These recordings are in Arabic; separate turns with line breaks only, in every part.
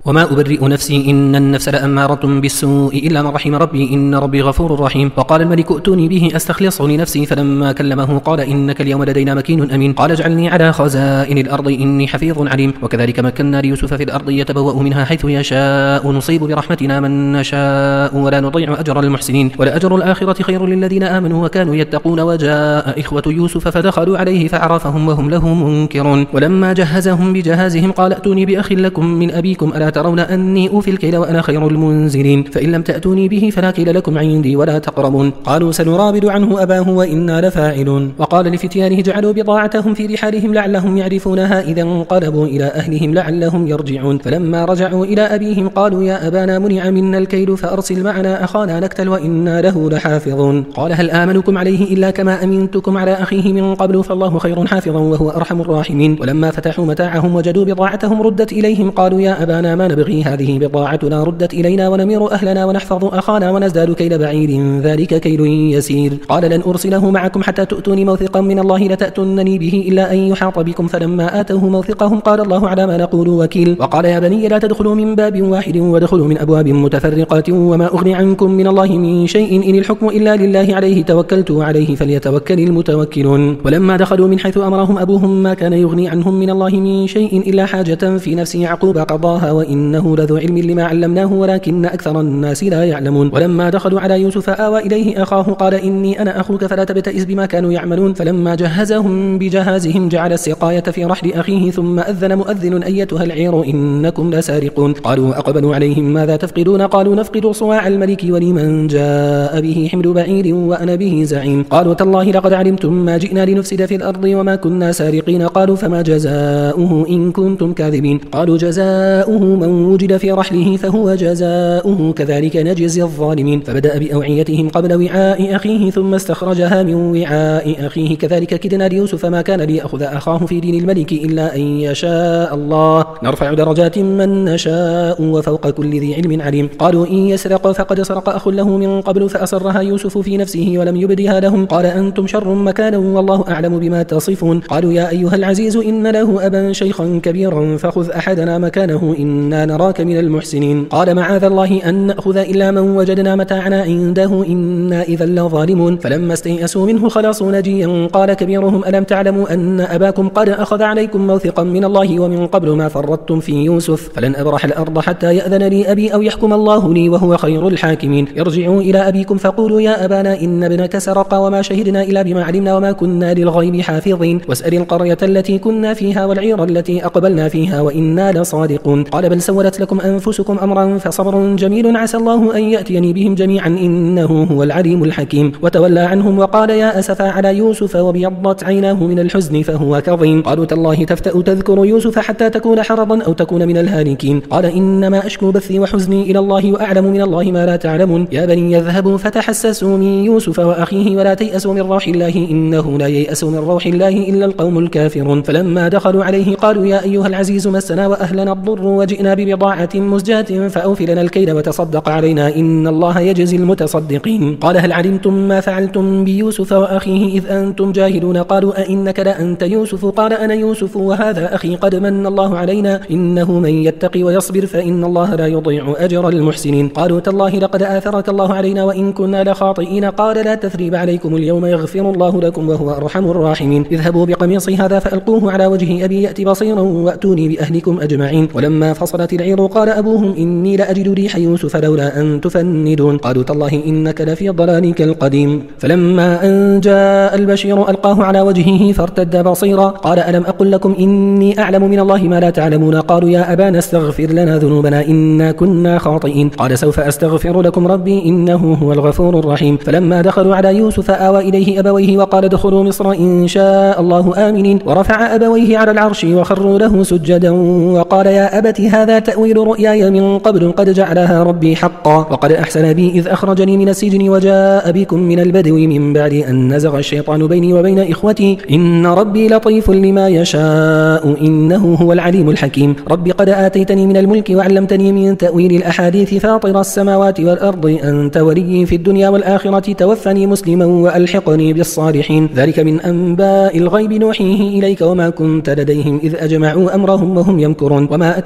وما أبرئ نفسي إن النفس لأمارة بالسوء إلا من رحم ربي إن ربي غفور رحيم. وقال الملك ائتوني به أستخلصه لنفسي، فلما كلمه قال إنك اليوم لدينا مكين أمين. قال اجعلني على خزائن الأرض إني حفيظ عليم. وكذلك مكنا ليوسف في الأرض يتبوأ منها حيث يشاء نصيب برحمتنا من نشاء ولا نضيع أجر المحسنين ولأجر الآخرة خير للذين آمنوا وكانوا يتقون. وجاء إخوة يوسف فدخلوا عليه فعرفهم وهم له منكرون. ولما جهزهم بجهازهم قال ائتوني بأخ لكم من أبيكم ألا ترون أني أوفي الكيل وأنا خير المنزلين، فإن لم تأتوني به فلا كيل لكم عندي ولا تقربون. قالوا سنراود عنه أباه وإنا لفاعلون. وقال لفتيانه جعلوا بضاعتهم في رحالهم لعلهم يعرفونها إذا انقلبوا إلى أهلهم لعلهم يرجعون. فلما رجعوا إلى أبيهم قالوا يا أبانا منع منا الكيل فأرسل معنا أخانا نكتل وإنا له لحافظون. قال هل آمنكم عليه إلا كما أمنتكم على أخيه من قبل فالله خير حافظا وهو أرحم الراحمين. ولما فتحوا متاعهم وجدوا بضاعتهم ردت إليهم قالوا يا أبانا ما نبغي هذه بضاعتنا ردت إلينا ونمير أهلنا ونحفظ أخانا ونزداد كيل بعير ذلك كيل يسير. قال لن أرسله معكم حتى تؤتوني موثقا من الله لتأتونني به إلا أن يحاط بكم. فلما آتوه موثقهم قال الله على ما نقول وكيل. وقال يا بني لا تدخلوا من باب واحد وادخلوا من أبواب متفرقات وما أغني عنكم من الله من شيء إن الحكم إلا لله عليه توكلت وعليه فليتوكل المتوكلون. ولما دخلوا من حيث أمرهم أبوهم ما كان يغني عنهم من الله من شيء إلا حاجة في نفس يعقوب قضاها وإنه لذو علم لما علمناه ولكن أكثر الناس لا يعلمون. ولما دخلوا على يوسف آوى إليه أخاه قال إني أنا أخوك فلا تبتئس بما كانوا يعملون. فلما جهزهم بجهازهم جعل السقاية في رحل أخيه ثم أذن مؤذن أيتها العير إنكم لسارقون. قالوا أقبلوا عليهم ماذا تفقدون قالوا نفقد صواع الملك ولمن جاء به حمل بعير وأنا به زعيم. قالوا تالله لقد علمتم ما جئنا لنفسد في الأرض وما كنا سارقين. قالوا فما جزاؤه إن كنتم كاذبين. قالوا جزاؤه من وجد في رحله فهو جزاؤه كذلك نجزي الظالمين. فبدأ بأوعيتهم قبل وعاء أخيه ثم استخرجها من وعاء أخيه كذلك كدنا ليوسف ما كان ليأخذ أخاه في دين الملك إلا أن يشاء الله نرفع درجات من نشاء وفوق كل ذي علم عليم. قالوا إن يسرق فقد سرق أخ له من قبل فأسرها يوسف في نفسه ولم يبدها لهم قال أنتم شر مكانا والله أعلم بما تصفون. قالوا يا أيها العزيز إن له أبا شيخا كبيرا فخذ أحدنا مكانه إنا نراك من المحسنين. قال معاذ الله أن نأخذ إلا من وجدنا متاعنا عنده إنا إذا لظالمون. فلما استيئسوا منه خلاصوا نجيا قال كبيرهم ألم تعلموا أن أباكم قد أخذ عليكم موثقا من الله ومن قبل ما فرطتم في يوسف فلن أبرح الأرض حتى يأذن لي أبي أو يحكم الله لي وهو خير الحاكمين. ارجعوا إلى أبيكم فقولوا يا أبانا إن ابنك سرق وما شهدنا إلا بما علمنا وما كنا للغيب حافظين واسأل القرية التي كنا فيها والعير التي أقبلنا فيها وإنا لصادقون. قال بل سولت لكم أنفسكم أمرا فصبر جميل عسى الله أن يأتيني بهم جميعا إنه هو العليم الحكيم. وتولى عنهم وقال يا أسفا على يوسف وابيضت عيناه من الحزن فهو كظيم. قالوا تالله تفتأ تذكر يوسف حتى تكون حرضا أو تكون من الهالكين. قال إنما أشكو بثي وحزني إلى الله وأعلم من الله ما لا تعلمون. يا بني يذهبوا فتحسسوا من يوسف وأخيه ولا تيأسوا من روح الله إنه لا ييأس من روح الله إلا القوم الكافرون. فلما دخلوا عليه قالوا يا أيها العزيز مسنا وأهلنا الضر وجئنا ببضاعة مزجاة فأوف لنا الكيل وتصدق علينا إن الله يجزي المتصدقين. قال هل علمتم ما فعلتم بيوسف وأخيه إذ أنتم جاهلون. قالوا أئنك لأنت يوسف قال أنا يوسف وهذا أخي قد من الله علينا إنه من يتقي ويصبر فإن الله لا يضيع أجر المحسنين. قالوا تالله لقد آثرك الله علينا وإن كنا لخاطئين. قال لا تثريب عليكم اليوم يغفر الله لكم وهو أرحم الراحمين. اذهبوا بقميصي هذا فألقوه على وجه أبي يأتي بصيرا وأتوني بأهلكم أجمعين. ولما فصلت العير قال أبوهم إني لأجد ريح يوسف لولا أن تفندون. قالوا تالله إنك لفي ضلالك القديم. فلما أن جاء البشير ألقاه على وجهه فارتد بصيرا. قال ألم أقل لكم إني أعلم من الله ما لا تعلمون. قالوا يا أبانا استغفر لنا ذنوبنا إنا كنا خاطئين. قال سوف أستغفر لكم ربي إنه هو الغفور الرحيم. فلما دخلوا على يوسف آوى إليه أبويه وقال ادخلوا مصر إن شاء الله آمنين. ورفع أبويه على العرش وخروا له سجدا وقال يا أبت هذا تأويل رؤياي من قبل قد جعلها ربي حقا وقد أحسن بي إذ أخرجني من السجن وجاء بكم من البدو من بعد أن نزغ الشيطان بيني وبين إخوتي إن ربي لطيف لما يشاء إنه هو العليم الحكيم. ربي قد آتيتني من الملك وعلمتني من تأويل الأحاديث فاطر السماوات والأرض أنت ولي في الدنيا والآخرة توفني مسلما وألحقني بالصالحين. ذلك من أنباء الغيب نوحيه إليك وما كنت لديهم إذ أجمعوا أمرهم وهم يمكرون وما أكثر الناس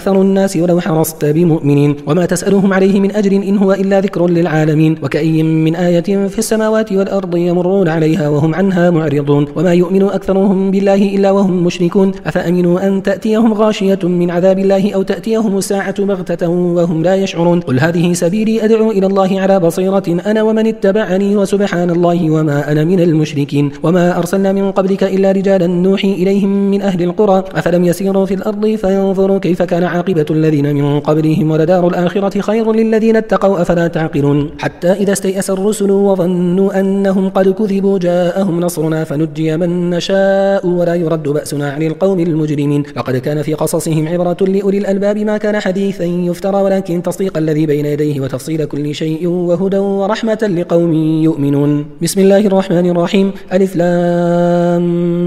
الناس ولو حرصت بمؤمنين وما تسألهم عليه من أجر إن هو إلا ذكر للعالمين وكأي من آية في السماوات والأرض يمرون عليها وهم عنها معرضون وما يؤمن أكثرهم بالله إلا وهم مشركون أفأمنوا أن تأتيهم غاشية من عذاب الله أو تأتيهم الساعة بغتة وهم لا يشعرون قل هذه سبيلي أدعو إلى الله على بصيرة أنا ومن اتبعني وسبحان الله وما أنا من المشركين وما أرسلنا من قبلك إلا رجالا نوحي إليهم من أهل القرى أفلم يسيروا في الأرض فينظروا كيف كان عاقبة الذين من قبلهم ولدار الآخرة خير للذين اتقوا أفلا تعقلون حتى إذا استيأس الرسل وظنوا أنهم قد كذبوا جاءهم نصرنا فنجي من نشاء ولا يرد بأسنا عن القوم المجرمين لقد كان في قصصهم عبرة لأولي الألباب ما كان حديثا يفترى ولكن تصديق الذي بين يديه وتفصيل كل شيء وهدى ورحمة لقوم يؤمنون بسم الله الرحمن الرحيم ألف لام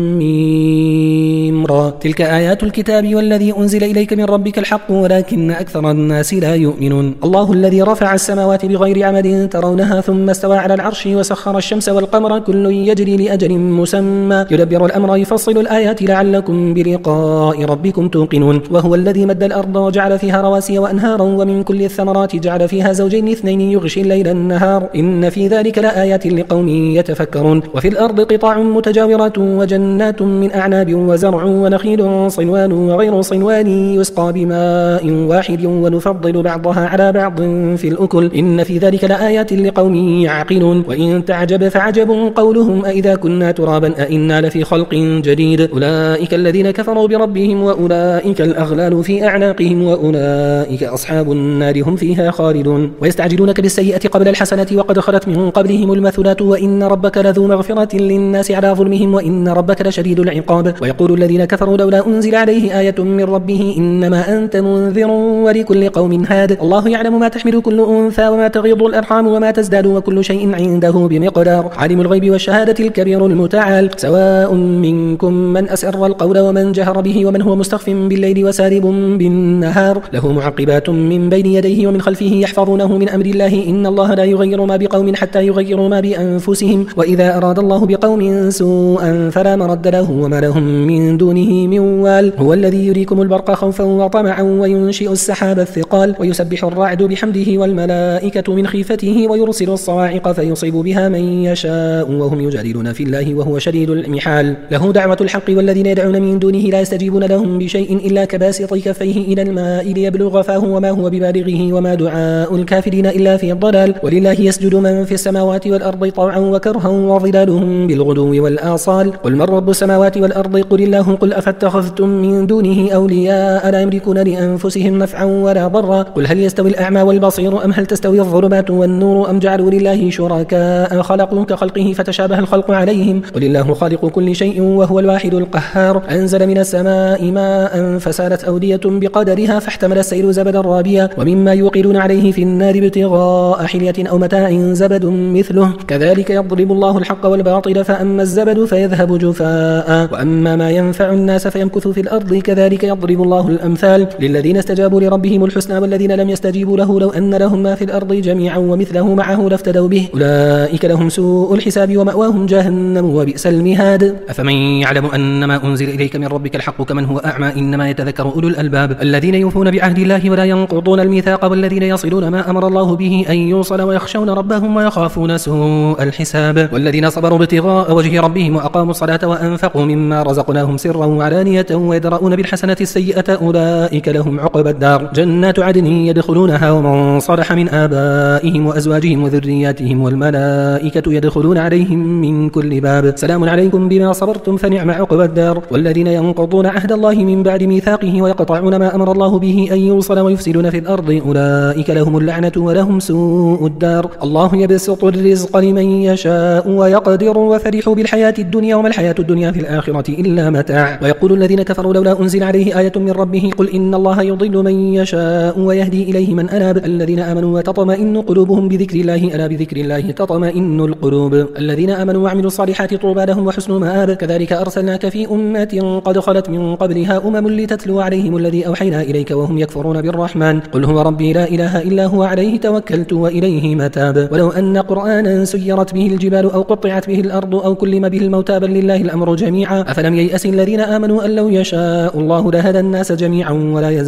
ميم را تلك آيات الكتاب والذي أنزل إليك من ربك الحق ولكن أكثر الناس لا يؤمنون الله الذي رفع السماوات بغير عمد ترونها ثم استوى على العرش وسخر الشمس والقمر كل يجري لأجل مسمى يدبر الأمر يفصل الآيات لعلكم بلقاء ربكم توقنون وهو الذي مد الأرض وجعل فيها رواسي وأنهارا ومن كل الثمرات جعل فيها زوجين اثنين يغشي الليل النهار إن في ذلك لآيات لقوم يتفكرون وفي الأرض قطاع متجاورات وجنات من أعناب وزرع ونخيل صنوان وغير صنوان يسقى بماء واحد ونفضل بعضها على بعض في الأكل إن في ذلك لآيات لقوم يعقلون وإن تعجب فعجب قولهم أئذا كنا ترابا أئنا لفي خلق جديد أولئك الذين كفروا بربهم وأولئك الأغلال في أعناقهم وأولئك أصحاب النار هم فيها خالدون ويستعجلونك بالسيئة قبل الحسنة وقد خلت من قبلهم المثلات وإن ربك لذو مغفرة للناس على ظلمهم وإن ربك لشديد العقاب ويقول الذين كفروا لولا أنزل عليه آية من ربه إنما أنت منذر ولكل قوم هاد الله يعلم ما تحمل كل أنثى وما تغيض الأرحام وما تزداد وكل شيء عنده بمقدار عالم الغيب والشهادة الكبير المتعال سواء منكم من أسر القول ومن جهر به ومن هو مستخف بالليل وسارب بالنهار له معقبات من بين يديه ومن خلفه يحفظونه من أمر الله إن الله لا يغير ما بقوم حتى يغيروا ما بأنفسهم وإذا أراد الله بقوم سوءا فلا مرد له وما لهم من دونه من وال هو الذي يريكم البرق خوفا وطمعا وينشئ السحاب الثقال ويسبح الرعد بحمده والملائكة من خيفته ويرسل الصواعق فيصيب بها من يشاء وهم يجادلون في الله وهو شديد المحال له دعوة الحق والذين يدعون من دونه لا يستجيبون لهم بشيء إلا كباسط كفيه إلى الماء ليبلغ فاه وما هو ببالغه وما دعاء الكافرين إلا في الضلال ولله يسجد من في السماوات والأرض طوعا وكرها وظلالهم بالغدو والآصال قل من رب السماوات والأرض قل الله قل أفاتخذتم من دونه أولياء لا يملكون لأنفسهم نفعا ولا ضرا قل هل يستوي الأعمى والبصير أم هل تستوي الظلمات والنور أم جعلوا لله شركاء خلقوا كخلقه فتشابه الخلق عليهم قل الله خالق كل شيء وهو الواحد القهار أنزل من السماء ماء فسالت أودية بقدرها فاحتمل السيل زبدا رابيا ومما يوقدون عليه في النار ابتغاء حلية أو متاع زبد مثله كذلك يضرب الله الحق والباطل فأما الزبد فيذهب جفاء وأما ما ينفع الناس فيمكث في الأرض كذلك يضرب الله الأمثال للذين استجابوا لربهم الحسنى والذين لم يستجيبوا له لو أن لهم ما في الأرض جميعا ومثله معه لافتدوا به أولئك لهم سوء الحساب ومأواهم جهنم وبئس المهاد
أفمن يعلم أن ما أنزل إليك من ربك الحق كمن هو أعمى إنما يتذكر أولو الألباب الذين يوفون بعهد الله ولا ينقضون الميثاق والذين يصلون ما أمر الله به أن يوصل ويخشون ربهم ويخافون سوء الحساب والذين صبروا ابتغاء وجه ربهم وأقاموا الصلاة وأنفقوا مما رزقناهم سرا وعلانية ويدرؤون بالحسنة السيئة أولئك لهم عقبى الدار جنات عدن يدخلونها ومن صلح من آبائهم وأزواجهم وذرياتهم والملائكة يدخلون عليهم من كل باب سلام عليكم بما صبرتم فنعم عقبى الدار والذين ينقضون عهد الله من بعد ميثاقه ويقطعون ما أمر الله به أن يوصل ويفسدون في الأرض أولئك لهم اللعنة ولهم سوء الدار الله يبسط الرزق لمن يشاء ويقدر وفرحوا بالحياة الدنيا وما الحياة الدنيا في الآخرة إلا متاع ويقول الذين كفروا لولا أنزل عليه آية من ربه قل إن الله يضل من يشاء ويهدي إليه من أناب الذين آمنوا وتطمئن قلوبهم بذكر الله ألا بذكر الله تطمئن القلوب الذين آمنوا وعملوا الصالحات طوبى لهم وحسن مآب كذلك أرسلناك في أمة قد خلت من قبلها لتتلو عليهم الذي أوحينا إليك وهم يكفرون بالرحمن قل هو ربي لا إله إلا هو عليه توكلت وإليه متاب ولو أن قرآنا سيرت به الجبال أو قطعت به الأرض أو كلم به الموتى بل لله الأمر جميعا أفلم ييأس الذين آمنوا أن لو يشاء الله لهدى الناس جميعا ولا يزال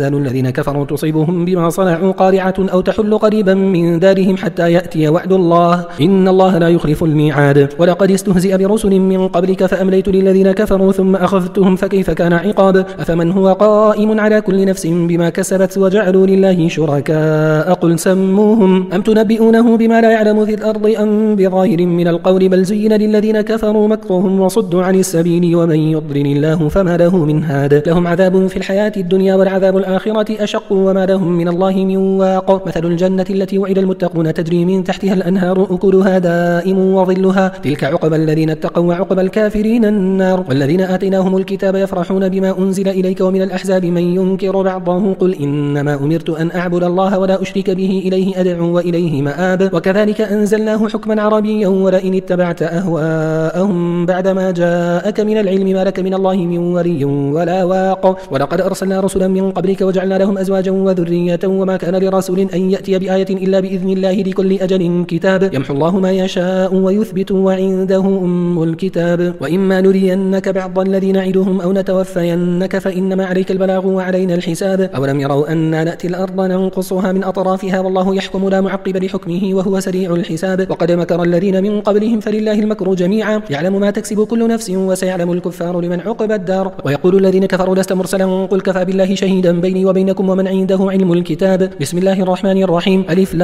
يزال الذين كفروا تصيبهم بما صنعوا قارعة أو تحل قريبا من دارهم حتى يأتي وعد الله إن الله لا يخلف الميعاد ولقد استهزئ برسل من قبلك فأمليت للذين كفروا ثم أخذتهم فكيف كان عقاب أفمن هو قائم على كل نفس بما كسبت وجعلوا لله شركاء قل سموهم أم تنبئونه بما لا يعلم في الأرض أم بظاهر من القول بل زين للذين كفروا مكرهم وصدوا عن السبيل ومن يضلل الله فما له من هاد لهم عذاب في الحياة الدنيا والعذاب الآخرة أشق وما لهم من الله من واق مثل الجنة التي وعد المتقون تجري من تحتها الأنهار أكلها دائم وظلها تلك عقبى الذين اتقوا وعقبى الكافرين النار والذين آتيناهم الكتاب يفرحون بما أنزل إليك ومن الأحزاب من ينكر بعضه قل إنما أمرت أن أعبد الله ولا أشرك به إليه أدعو وإليه مآب وكذلك أنزلناه حكما عربيا ولئن اتبعت أهواءهم بعدما جاءك من العلم ما لك من الله من ولي ولا واق ولقد أرسلنا رسلا من قبلك وجعلنا لهم أزواجا وذرية وما كان لرسول أن يأتي بآية إلا بإذن الله لكل أجل كتاب يمحو الله ما يشاء ويثبت وعنده أم الكتاب وإما نرينك بعض الذي نعدهم أو نتوفينك فإنما عليك البلاغ وعلينا الحساب أولم يروا أنا نأتي الأرض ننقصها من أطرافها والله يحكم لا معقب لحكمه وهو سريع الحساب وقد مكر الذين من قبلهم فلله المكر جميعا يعلم ما تكسب كل نفس وسيعلم الكفار لمن عقب الدار ويقول الذين كفروا لست مرسلا قل كفى بالله شهيدا بيني وبينكم ومن عنده علم الكتاب بسم الله الرحمن الرحيم ألف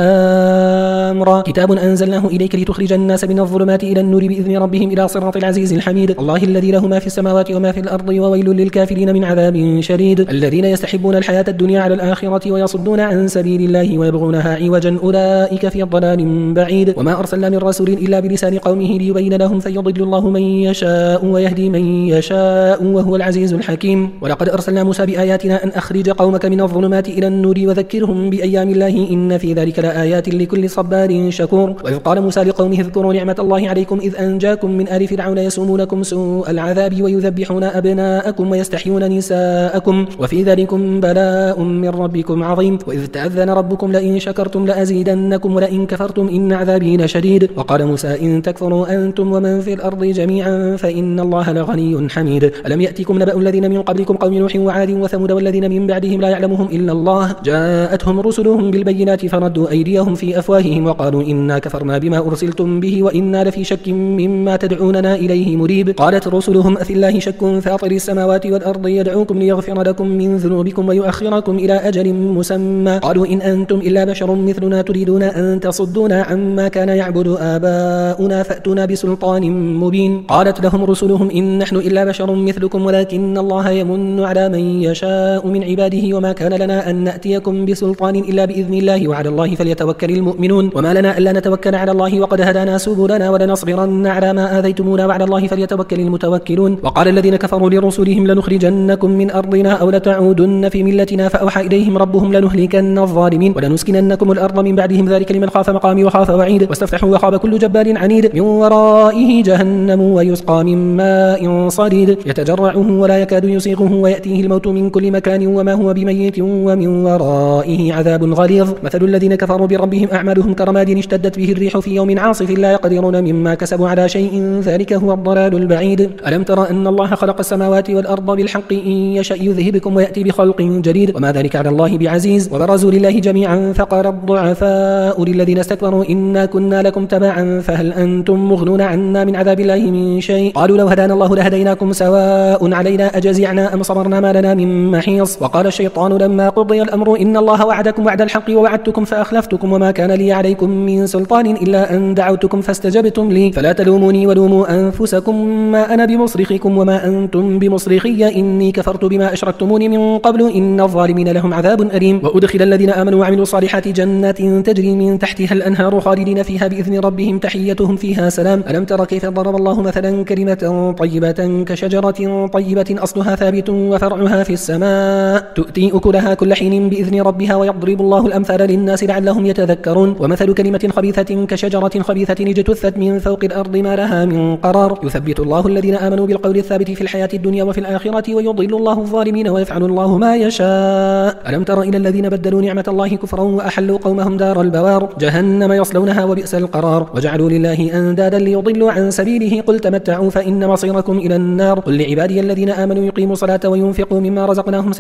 لام را كتاب أنزلناه إليك لتخرج الناس من الظلمات إلى النور بإذن ربهم إلى صراط العزيز الحميد الله الذي له ما في السماوات وما في الأرض وويل للكافرين من عذاب شديد الذين يستحبون الحياة الدنيا على الآخرة ويصدون عن سبيل الله ويبغونها عوجا أولئك في ضلال بعيد وما أرسلنا من رسول إلا بلسان قومه ليبين لهم فيضل الله من يشاء ويهدي من يشاء وهو العزيز الحكيم ولقد أرسلنا موسى بآياتنا أن أخرج قومك من الظلمات إلى النور وذكرهم بأيام الله إن في ذلك لآيات لكل صبار شكور وإذ قال موسى لقومه اذكروا نعمة الله عليكم إذ أنجاكم من آل فرعون يسومونكم سوء العذاب ويذبحون أبناءكم ويستحيون نساءكم وفي ذلكم بلاء من ربكم عظيم وإذ تأذن ربكم لئن شكرتم لأزيدنكم ولئن كفرتم إن عذابي لشديد وقال موسى إن تكفروا أنتم ومن في الأرض جميعا فإن الله لغني حميد ألم يأتكم نبأ الذين من قبلكم قوم نوح وعاد وثمود والذين من بعدهم لا يعلمهم إلا الله جاءتهم رسلهم بالبينات فردوا أيديهم في أفواههم وقالوا إنا كفرنا بما أرسلتم به وإنا لفي شك مما تدعوننا إليه مريب قالت رسلهم أفي الله شك فاطر السماوات والأرض يدعوكم ليغفر لكم من ذنوبكم ويؤخركم إلى أجل مسمى قالوا إن أنتم إلا بشر مثلنا تريدون أن تصدونا عما كان يعبد آباؤنا فأتونا بسلطان مبين قالت لهم رسلهم إن نحن إلا بشر مثلكم ولكن الله يمن على من يشاء من عباده وما كان لنا أن نأتيكم بسلطان إلا بإذن الله وعلى الله فليتوكل المؤمنون وما لنا ألا نتوكل على الله وقد هدانا سبلنا ولنصبرن على ما آذيتمونا وعلى الله فليتوكل المتوكلون وقال الذين كفروا لرسلهم لنخرجنكم من أرضنا أو لتعودن في ملتنا فأوحى إليهم ربهم لنهلكن الظالمين ولنسكننكم الأرض من بعدهم ذلك لمن خاف مقامي وخاف وعيد واستفتحوا وخاب كل جبار عنيد من ورائه جهنم ويسقى من ماء صديد يتجرعه ولا يكاد يسيغه ويأتيه الموت من كل مكان وما هو بميت ومن ورائه عذاب غليظ مثل الذين كفروا بربهم أعمالهم كرماد اشتدت به الريح في يوم عاصف لا يقدرون مما كسبوا على شيء ذلك هو الضلال البعيد ألم تر أن الله خلق السماوات والأرض بالحق إن يشأ يذهبكم ويأتي بخلق جديد وما ذلك على الله بعزيز وبرزوا لله جميعا فقال الضعفاء للذين استكبروا إنا كنا لكم تبعا فهل أنتم مغنون عنا من عذاب الله من شيء قالوا لو هدانا الله لهديناكم سواء علينا أجزعنا أم صبرنا ما لنا من محيص وقال الشيطان لما قضي الأمر إن الله وعدكم وعد الحق ووعدتكم فأخلفتكم وما كان لي عليكم من سلطان إلا أن دعوتكم فاستجبتم لي فلا تلوموني ولوموا أنفسكم ما أنا بمصرخكم وما أنتم بمصرخي إني كفرت بما أشركتموني من قبل إن الظالمين لهم عذاب أليم وأدخل الذين آمنوا وعملوا الصالحات جنات تجري من تحتها الأنهار خالدين فيها بإذن ربهم تحيتهم فيها سلام ألم تر كيف ضرب الله مثلا كلمة طيبة كشجرة طيبة أصلها ثابت وفرعها في السماء تؤتي أكلها كل حين بإذن ربها ويضرب الله الأمثال للناس لعلهم يتذكرون ومثل كلمة خبيثة كشجرة خبيثة اجتثت من فوق الأرض ما لها من قرار يثبت الله الذين آمنوا بالقول الثابت في الحياة الدنيا وفي الآخرة ويضل الله الظالمين ويفعل الله ما يشاء ألم تر إلى الذين بدلوا نعمة الله كفرا وأحلوا قومهم دار البوار جهنم يصلونها وبئس القرار وجعلوا لله أندادا ليضلوا عن سبيله قل تمتعوا فإن مصيركم إلى النار قل لعبادي الذين آمنوا يقيموا الصلاة وينفقوا مما رزقناهم سرا وعلانية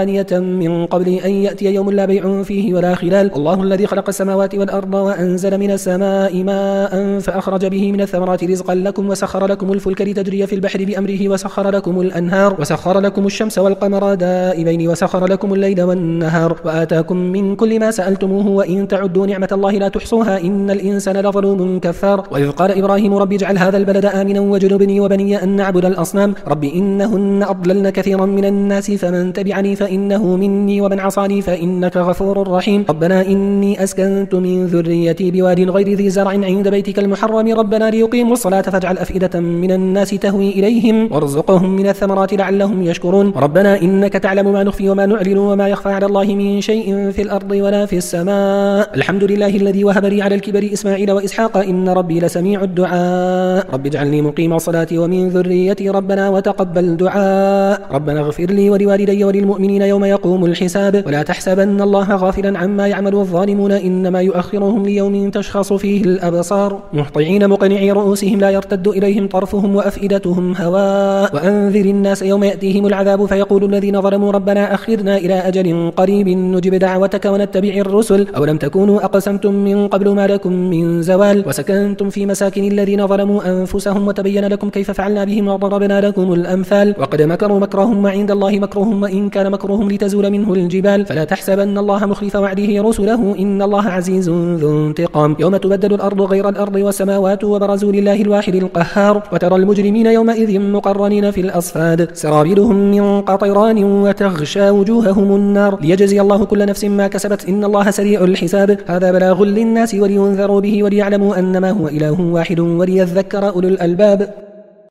دانية من قبل أن يأتي يوم لا بيع فيه ولا خلال. الله الذي خلق السماوات والأرض وأنزل من السماء ماء فأخرج به من الثمرات رزقا لكم وسخر لكم الفلك لتجري في البحر بأمره وسخر لكم الأنهار وسخر لكم الشمس والقمر دائبين وسخر لكم الليل والنهار وآتاكم من كل ما سألتموه وإن تعدوا نعمة الله لا تحصوها إن الإنسان لظلوم كفار. وإذ قال إبراهيم رب اجعل هذا البلد آمنا واجنبني وبني أن نعبد الأصنام رب إنهن أضللن كثيرا من الناس فمن تبعني فإنه مني ومن عصاني فإنك غفور رحيم. ربنا إني أسكنت من ذريتي بواد غير ذي زرع عند بيتك المحرم ربنا ليقيموا الصلاة فاجعل أفئدة من الناس تهوي إليهم وارزقهم من الثمرات لعلهم يشكرون. ربنا إنك تعلم ما نخفي وما نعلن وما يخفى على الله من شيء في الأرض ولا في السماء. الحمد لله الذي وهب لي على الكبر إسماعيل وإسحاق إن ربي لسميع الدعاء. رب اجعلني مقيم الصلاة ومن ذريتي ربنا وتقبل دعاء. ربنا اغفر لي ولوالدي وللمؤمنين يوم يقوم الحساب. ولا تحسبن الله غافلا عما يعمل الظالمون إنما يؤخرهم ليوم تشخص فيه الأبصار مهطعين مقنعي رؤوسهم لا يرتد إليهم طرفهم وأفئدتهم هواء. وأنذر الناس يوم يأتيهم العذاب فيقول الذين ظلموا ربنا أخرنا إلى أجل قريب نجب دعوتك ونتبع الرسل أولم تكونوا أقسمتم من قبل ما لكم من زوال وسكنتم في مساكن الذين ظلموا أنفسهم وتبين لكم كيف فعلنا بهم وضربنا لكم الأمثال. وقد مكروا مكرهم وعند الله مكرهم وإن كان مكرهم لتزول منه الجبال فلا تحسبن الله مخلف وعده رسله إن الله عزيز ذو انتقام. يوم تبدل الأرض غير الأرض والسماوات وبرزوا لله الواحد القهار وترى المجرمين يومئذ مقرنين في الأصفاد سرابيلهم من قطران وتغشى وجوههم النار ليجزي الله كل نفس ما كسبت إن الله سريع الحساب. هذا بلاغ للناس ولينذروا به وليعلموا أنما هو إله واحد وليذكر أولو الألباب.